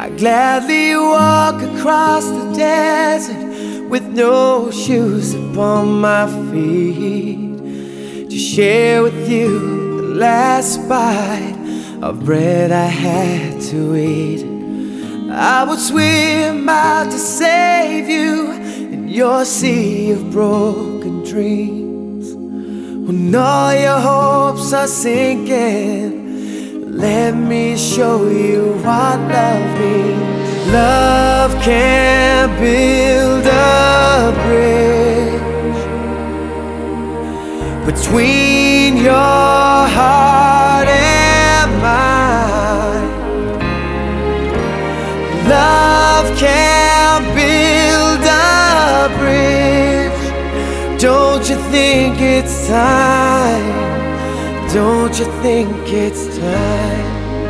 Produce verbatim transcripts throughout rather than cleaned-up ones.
I gladly walk across the desert with no shoes upon my feet, to share with you the last bite of bread I had to eat. I would swim out to save you in your sea of broken dreams. When all your hopes are sinking, let me show you what love means. Love can build a bridge between your heart and mine. Love can build a bridge. Don't you think it's time? Don't you think it's time?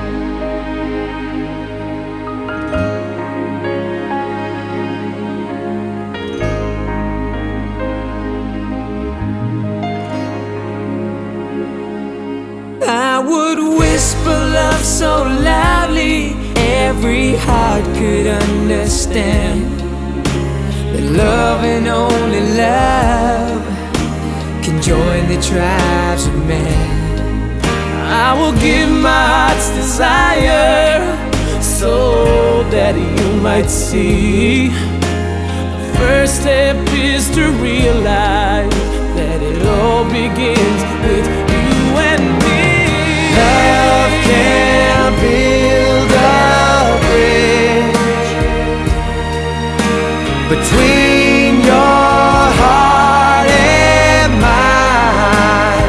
I would whisper love so loudly every heart could understand that love and only love can join the tribes of man. I will give my heart's desire so that you might see. The first step is to realize that it all begins with you and me. Love can build a bridge between your heart and mine.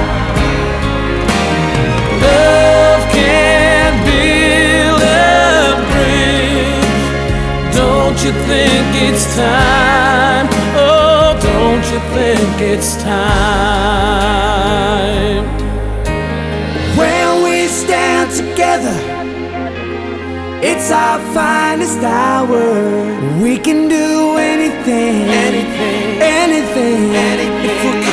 Love can build a bridge. Don't you think it's time? Oh, don't you think it's time? When we stand together, it's our finest hour. We can do anything, anything, anything, anything. If we're